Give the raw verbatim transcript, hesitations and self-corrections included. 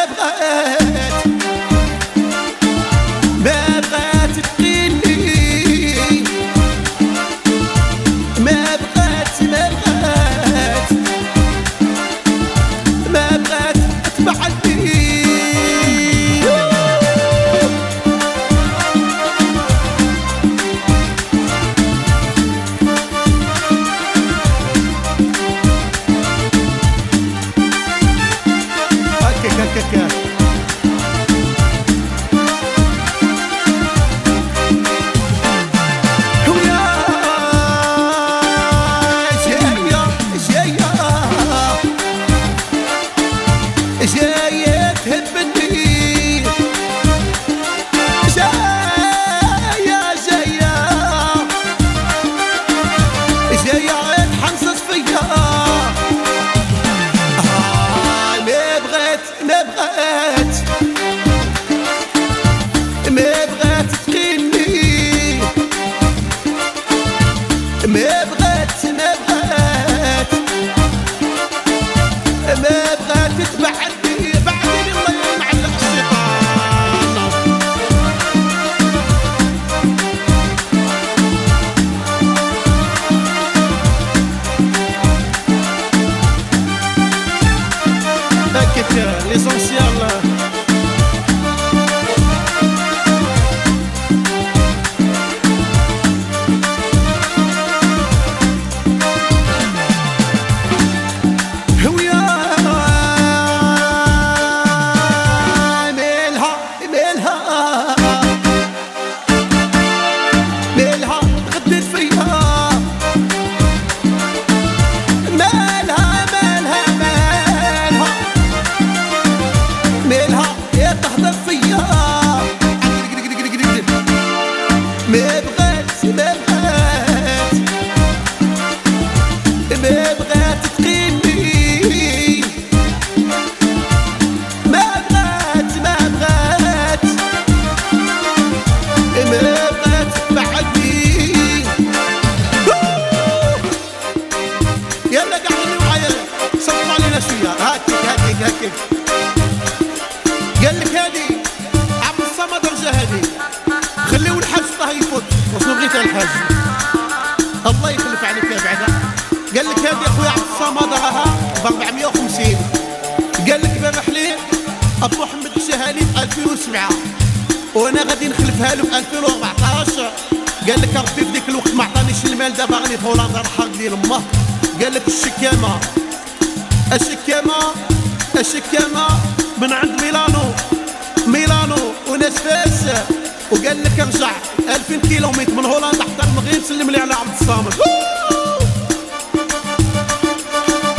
بغات ما بغات تقيني، ما بغات ما بغات ما بغات تبعدني. هكاك جاية تهبني، جاية جاية جاية تحنصص فيا. آه ما بغات ما بغات ما بغات تقيني، ما بغات ما بغات ما بغات تبعدني. بعدني الله يمعلق الشيطان. هكاك ليسونسيال. ما بغات ما بغات ما بغات تقيني، ما بغات ما بغات ما بغات تبعدني. يلا قاعدين معايا صفوا علينا شويه. هاكك هاكك هاكك قال لك هادي عبد الصمد رجع هادي خليو الحاج الله يفوت. وشنو بغيت الحاج؟ الله يخلف عليك يا بعدا. قال لك هادي اخويا عبد الصمد راها ب أربعمية وخمسين. قال لك بن رحلي ابو محمد الشهالي في ألفين وسبعة وانا غادي نخلفها له في ألفين وأربعطاش. قال لك ربي في ديك الوقت ما عطانيش المال، دابا غادي في هولندا نحرق لي لمه. قال لك الشكامه الشكامه الشكامه من عند ميلانو ميلانو وناس فاس. وقال لك ارجع ألفين كيلومتر من هولندا حتى المغرب سلم لي على عبد الصامد.